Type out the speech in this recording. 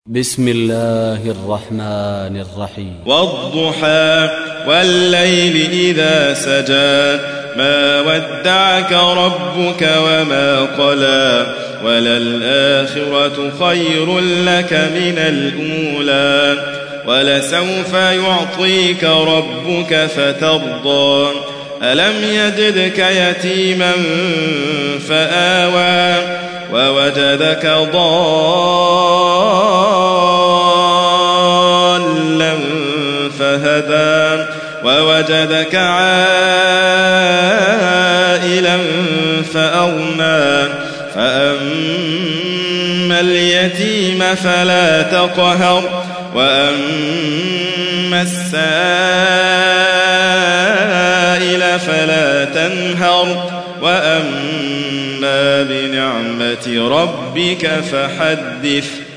بسم الله الرحمن الرحيم. والضحى والليل إذا سجى ما ودعك ربك وما قلى وللآخرة خير لك من الأولى ولسوف يعطيك ربك فترضى ألم يجدك يتيما فآوى ووجدك ضالا فهدى ووجدك عائلا فأغنى فأما اليتيم فلا تقهر وأما السائل فلا تنهر وأما بنعمة ربك فحدث.